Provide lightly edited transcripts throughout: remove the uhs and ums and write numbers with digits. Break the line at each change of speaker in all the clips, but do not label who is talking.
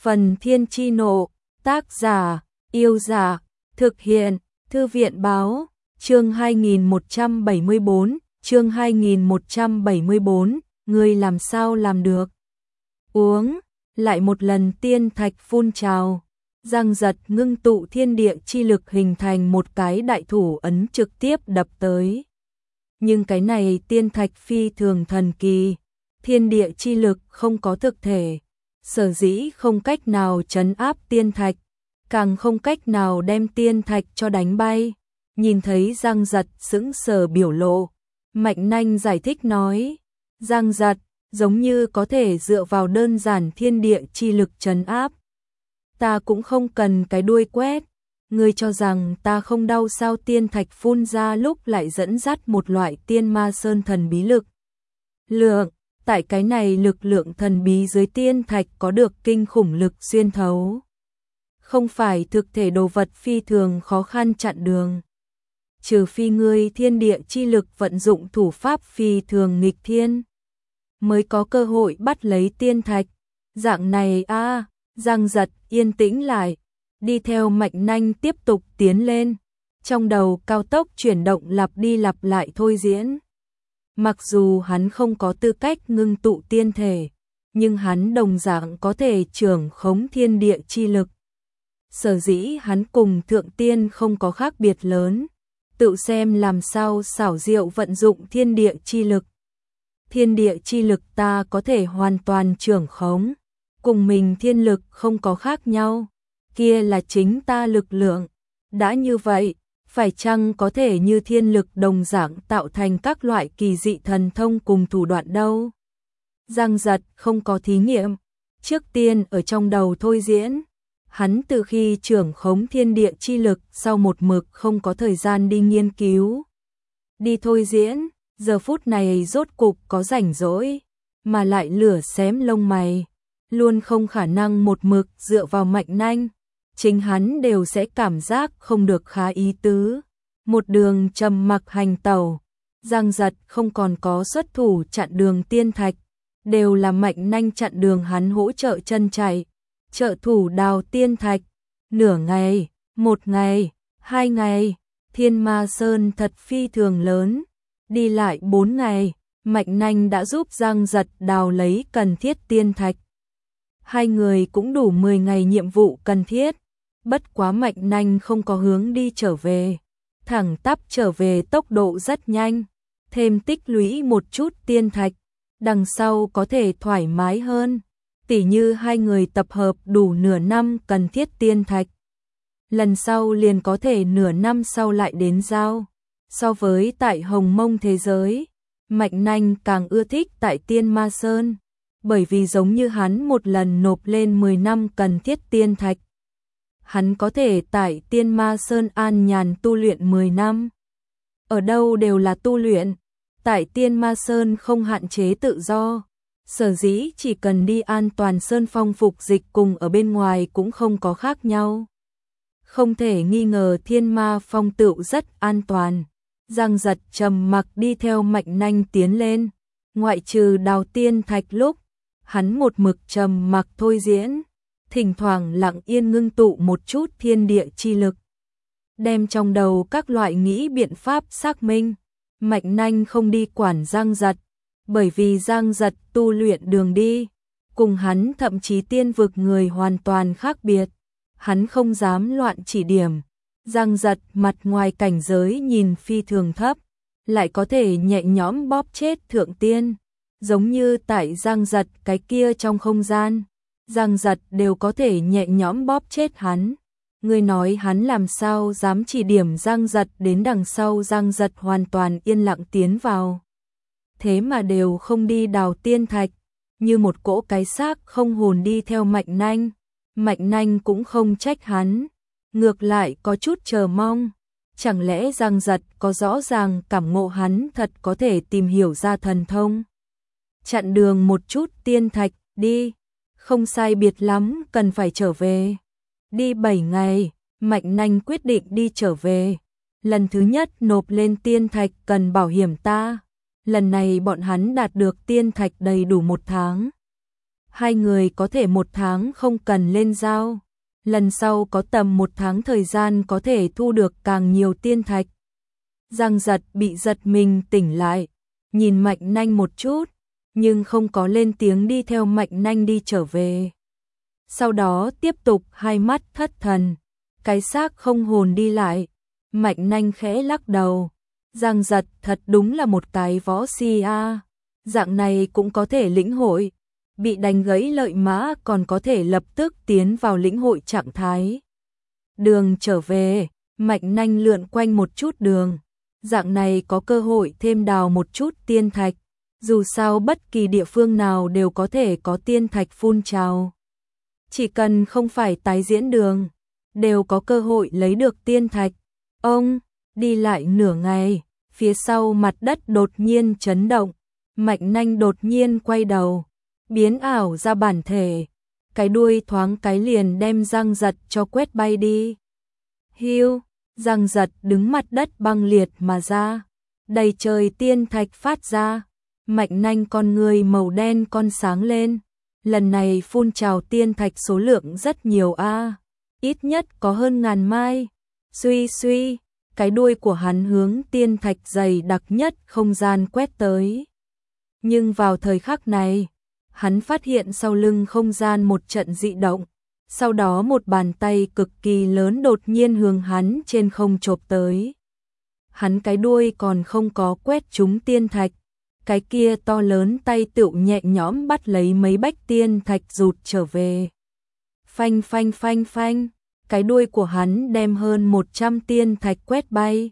Phần Thiên Chi Nộ, tác giả, Yêu Giả, thực hiện, Thư viện Báo, chương 2174, chương 2174, ngươi làm sao làm được? Uống, lại một lần tiên thạch phun trào, Giang Giật ngưng tụ thiên địa chi lực hình thành một cái đại thủ ấn trực tiếp đập tới. Nhưng cái này tiên thạch phi thường thần kỳ, thiên địa chi lực không có thực thể, sở dĩ không cách nào trấn áp tiên thạch, càng không cách nào đem tiên thạch cho đánh bay. Nhìn thấy Giang Giật sững sờ biểu lộ, Mạnh Nanh giải thích nói, Giang Giật, giống như có thể dựa vào đơn giản thiên địa chi lực trấn áp. Ta cũng không cần cái đuôi quét, ngươi cho rằng ta không đau sao? Tiên thạch phun ra lúc lại dẫn dắt một loại tiên ma sơn thần bí lực lượng, tại cái này lực lượng thần bí dưới tiên thạch có được kinh khủng lực xuyên thấu. Không phải thực thể đồ vật phi thường khó khăn chặn đường. Trừ phi ngươi thiên địa chi lực vận dụng thủ pháp phi thường nghịch thiên, mới có cơ hội bắt lấy tiên thạch. Dạng này a, Giang Giật yên tĩnh lại, đi theo Mạnh Nanh tiếp tục tiến lên, trong đầu cao tốc chuyển động lặp đi lặp lại thôi diễn. Mặc dù hắn không có tư cách ngưng tụ tiên thể, nhưng hắn đồng dạng có thể trưởng khống thiên địa chi lực. Sở dĩ hắn cùng thượng tiên không có khác biệt lớn, tự xem làm sao xảo diệu vận dụng thiên địa chi lực. Thiên địa chi lực ta có thể hoàn toàn trưởng khống, cùng mình thiên lực không có khác nhau, kia là chính ta lực lượng. Đã như vậy, phải chăng có thể như thiên lực đồng dạng tạo thành các loại kỳ dị thần thông cùng thủ đoạn đâu? Giang Giật không có thí nghiệm, trước tiên ở trong đầu thôi diễn. Hắn từ khi trưởng khống thiên địa chi lực sau một mực không có thời gian đi nghiên cứu, đi thôi diễn, giờ phút này rốt cục có rảnh rỗi, mà lại lửa xém lông mày, luôn không khả năng một mực dựa vào Mạnh Nanh, chính hắn đều sẽ cảm giác không được khá ý tứ. Một đường trầm mặc hành tẩu, Giang Giật không còn có xuất thủ chặn đường tiên thạch, đều là Mạnh Nanh chặn đường hắn hỗ trợ chân chạy, trợ thủ đào tiên thạch. Nửa ngày, một ngày, 2 ngày, Thiên Ma Sơn thật phi thường lớn, đi lại 4 ngày, Mạnh Nanh đã giúp Giang Giật đào lấy cần thiết tiên thạch. Hai người cũng đủ 10 ngày nhiệm vụ cần thiết, bất quá Mạnh Nanh không có hướng đi trở về, thẳng tắp trở về tốc độ rất nhanh, thêm tích lũy một chút tiên thạch, đằng sau có thể thoải mái hơn, tỉ như hai người tập hợp đủ nửa năm cần thiết tiên thạch. Lần sau liền có thể nửa năm sau lại đến giao. So với tại Hồng Mông thế giới, Mạnh Nanh càng ưa thích tại Tiên Ma Sơn, bởi vì giống như hắn một lần nộp lên 10 năm cần thiết tiên thạch, hắn có thể tại Tiên Ma Sơn an nhàn tu luyện 10 năm. Ở đâu đều là tu luyện, tại Tiên Ma Sơn không hạn chế tự do, sở dĩ chỉ cần đi an toàn sơn phong phục dịch cùng ở bên ngoài cũng không có khác nhau. Không thể nghi ngờ Thiên Ma Phong tựu rất an toàn. Giang Giật trầm mặc đi theo Mạnh Nanh tiến lên, ngoại trừ đào tiên thạch lúc, hắn một mực trầm mặc thôi diễn, thỉnh thoảng lặng yên ngưng tụ một chút thiên địa chi lực, đem trong đầu các loại nghĩ biện pháp xác minh. Mạnh Nanh không đi quản Giang Giật, bởi vì Giang Giật tu luyện đường đi cùng hắn thậm chí tiên vực người hoàn toàn khác biệt, hắn không dám loạn chỉ điểm. Giang Giật mặt ngoài cảnh giới nhìn phi thường thấp, lại có thể nhẹ nhõm bóp chết thượng tiên, giống như tại Giang Giật cái kia trong không gian, Giang Giật đều có thể nhẹ nhõm bóp chết hắn. Người nói hắn làm sao dám chỉ điểm Giang Giật, đến đằng sau Giang Giật hoàn toàn yên lặng tiến vào, thế mà đều không đi đào tiên thạch, như một cỗ cái xác không hồn đi theo Mạnh Nanh. Mạnh Nanh cũng không trách hắn, ngược lại có chút chờ mong, chẳng lẽ Giang Giật có rõ ràng cảm ngộ hắn thật có thể tìm hiểu ra thần thông. Chặn đường một chút tiên thạch, đi, không sai biệt lắm cần phải trở về. Đi 7 ngày, Mạnh Nanh quyết định đi trở về. Lần thứ nhất nộp lên tiên thạch cần bảo hiểm ta, lần này bọn hắn đạt được tiên thạch đầy đủ 1 tháng. Hai người có thể 1 tháng không cần lên giao. Lần sau có tầm 1 tháng thời gian có thể thu được càng nhiều tiên thạch. Giang Giật bị giật mình tỉnh lại, nhìn Mạnh Nanh một chút, nhưng không có lên tiếng đi theo Mạnh Nanh đi trở về. Sau đó tiếp tục hai mắt thất thần, cái xác không hồn đi lại. Mạnh Nanh khẽ lắc đầu. Giang Giật thật đúng là một cái võ si a, dạng này cũng có thể lĩnh hội, bị đánh gãy lợi mã còn có thể lập tức tiến vào lĩnh hội trạng thái. Đường trở về, Mạnh Nanh lượn quanh một chút đường, dạng này có cơ hội thêm đào một chút tiên thạch, dù sao bất kỳ địa phương nào đều có thể có tiên thạch phun trào. Chỉ cần không phải tái diễn đường, đều có cơ hội lấy được tiên thạch. Ông đi lại nửa ngày, phía sau mặt đất đột nhiên chấn động, Mạnh Nanh đột nhiên quay đầu, biến ảo ra bản thể, cái đuôi thoáng cái liền đem Giang Giật cho quét bay đi. Hiu, Giang Giật đứng mặt đất băng liệt mà ra, đầy trời tiên thạch phát ra, Mạnh Nanh con người màu đen con sáng lên, lần này phun trào tiên thạch số lượng rất nhiều a, ít nhất có hơn 1000 mai. Suy suy, cái đuôi của hắn hướng tiên thạch dày đặc nhất không gian quét tới. Nhưng vào thời khắc này, hắn phát hiện sau lưng không gian một trận dị động, sau đó một bàn tay cực kỳ lớn đột nhiên hướng hắn trên không chộp tới. Hắn cái đuôi còn không có quét trúng tiên thạch, cái kia to lớn tay tựu nhẹ nhõm bắt lấy mấy bách tiên thạch rụt trở về. Phanh phanh phanh phanh, cái đuôi của hắn đem hơn 100 tiên thạch quét bay.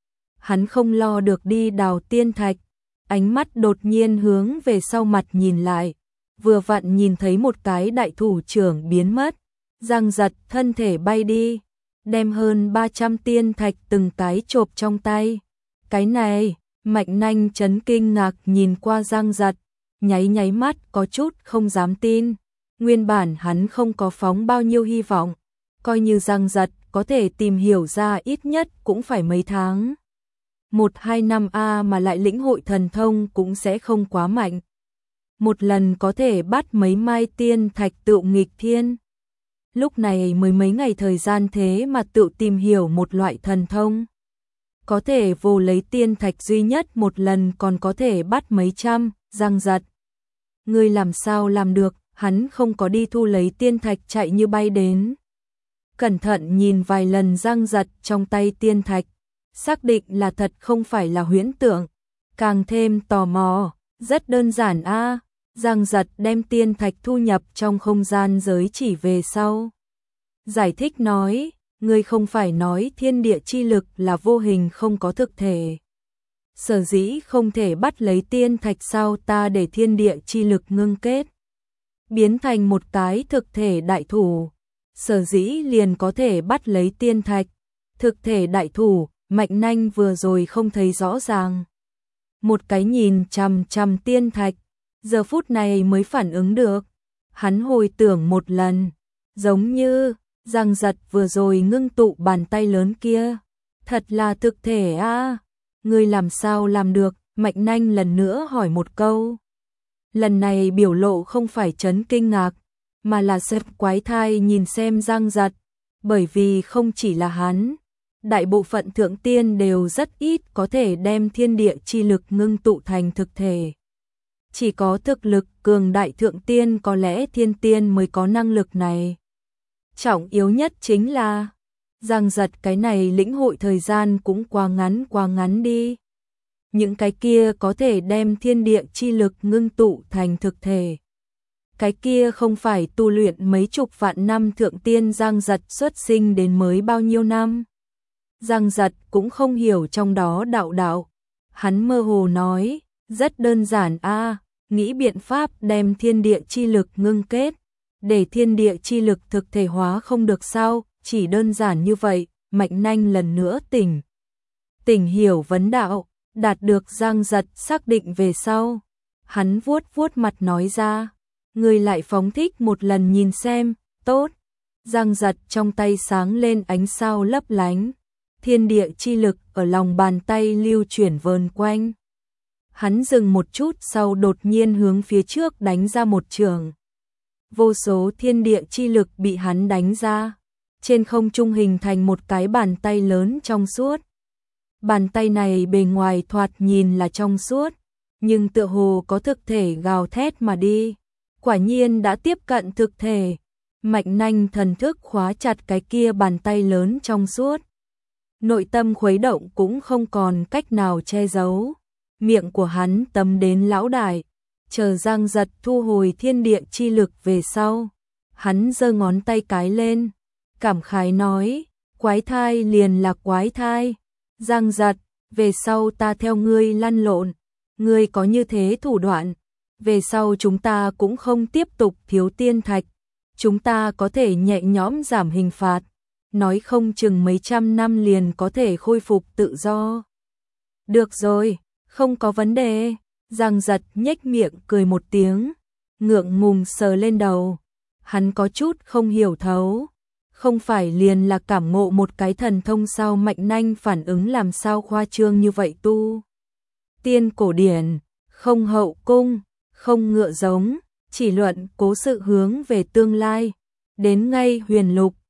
Hắn không lo được đi đào tiên thạch, ánh mắt đột nhiên hướng về sau mặt nhìn lại, vừa vặn nhìn thấy một cái đại thủ trưởng biến mất. Giang Giật thân thể bay đi, đem hơn 300 tiên thạch từng cái chộp trong tay. Cái này, Mạnh Nanh chấn kinh ngạc nhìn qua Giang Giật, nháy nháy mắt có chút không dám tin. Nguyên bản hắn không có phóng bao nhiêu hy vọng, coi như Giang Giật có thể tìm hiểu ra ít nhất cũng phải mấy tháng. 1-2 năm a mà lại lĩnh hội thần thông cũng sẽ không quá mạnh. Một lần có thể bắt mấy mai tiên thạch tựu nghịch thiên. Lúc này mới mấy ngày thời gian thế mà tự tìm hiểu một loại thần thông. Có thể vô lấy tiên thạch duy nhất một lần còn có thể bắt mấy trăm. Giang Giật, ngươi làm sao làm được? Hắn không có đi thu lấy tiên thạch chạy như bay đến. Cẩn thận nhìn vài lần Giang Giật trong tay tiên thạch, xác định là thật không phải là huyễn tưởng, càng thêm tò mò. Rất đơn giản a. Giang Giật đem tiên thạch thu nhập trong không gian giới chỉ về sau. Giải thích nói, ngươi không phải nói thiên địa chi lực là vô hình không có thực thể. Sở dĩ không thể bắt lấy tiên thạch sao ta để thiên địa chi lực ngưng kết, biến thành một cái thực thể đại thủ. Sở dĩ liền có thể bắt lấy tiên thạch. Thực thể đại thủ, Mạnh Nanh vừa rồi không thấy rõ ràng. Một cái nhìn chằm chằm tiên thạch, giờ phút này mới phản ứng được. Hắn hồi tưởng một lần, giống như Giang Giật vừa rồi ngưng tụ bàn tay lớn kia. Thật là thực thể a, ngươi làm sao làm được? Mạnh Nanh lần nữa hỏi một câu. Lần này biểu lộ không phải chấn kinh ngạc, mà là sợ quái thai nhìn xem Giang Giật, bởi vì không chỉ là hắn, đại bộ phận thượng tiên đều rất ít có thể đem thiên địa chi lực ngưng tụ thành thực thể. Chỉ có thực lực cường đại thượng tiên có lẽ thiên tiên mới có năng lực này. Trọng yếu nhất chính là Giang Giật cái này lĩnh hội thời gian cũng quá ngắn đi. Những cái kia có thể đem thiên địa chi lực ngưng tụ thành thực thể. Cái kia không phải tu luyện mấy chục vạn năm thượng tiên Giang Giật xuất sinh đến mới bao nhiêu năm. Giang Giật cũng không hiểu trong đó đạo. Hắn mơ hồ nói, rất đơn giản a, nghĩ biện pháp đem thiên địa chi lực ngưng kết, để thiên địa chi lực thực thể hóa không được sao? Chỉ đơn giản như vậy. Mạnh Nanh lần nữa tỉnh hiểu vấn đạo, đạt được Giang Giật xác định về sau. Hắn vuốt mặt nói ra, ngươi lại phóng thích một lần nhìn xem. Tốt. Giang Giật trong tay sáng lên ánh sao lấp lánh, thiên địa chi lực ở lòng bàn tay lưu chuyển vờn quanh. Hắn dừng một chút sau đột nhiên hướng phía trước đánh ra một chưởng. vô số thiên địa chi lực bị hắn đánh ra, trên không trung hình thành một cái bàn tay lớn trong suốt. Bàn tay này bề ngoài thoạt nhìn là trong suốt, nhưng tựa hồ có thực thể gào thét mà đi. Quả nhiên đã tiếp cận thực thể. Mạnh Nanh thần thức khóa chặt cái kia bàn tay lớn trong suốt. Nội tâm khuấy động cũng không còn cách nào che giấu. Miệng của hắn tấm đến lão đại, chờ Giang Giật thu hồi thiên địa chi lực về sau. Hắn giơ ngón tay cái lên, cảm khái nói, quái thai liền là quái thai. Giang Giật, về sau ta theo ngươi lăn lộn, ngươi có như thế thủ đoạn, về sau chúng ta cũng không tiếp tục thiếu tiên thạch, chúng ta có thể nhẹ nhõm giảm hình phạt, nói không chừng mấy trăm năm liền có thể khôi phục tự do. Được rồi, không có vấn đề. Giang Giật nhếch miệng cười một tiếng, ngượng ngùng sờ lên đầu. Hắn có chút không hiểu thấu, không phải liền là cảm ngộ một cái thần thông sao? Mạnh Nanh phản ứng làm sao khoa trương như vậy? Tu tiên cổ điển, không hậu cung, không ngựa giống, chỉ luận cố sự hướng về tương lai, đến ngay huyền lục,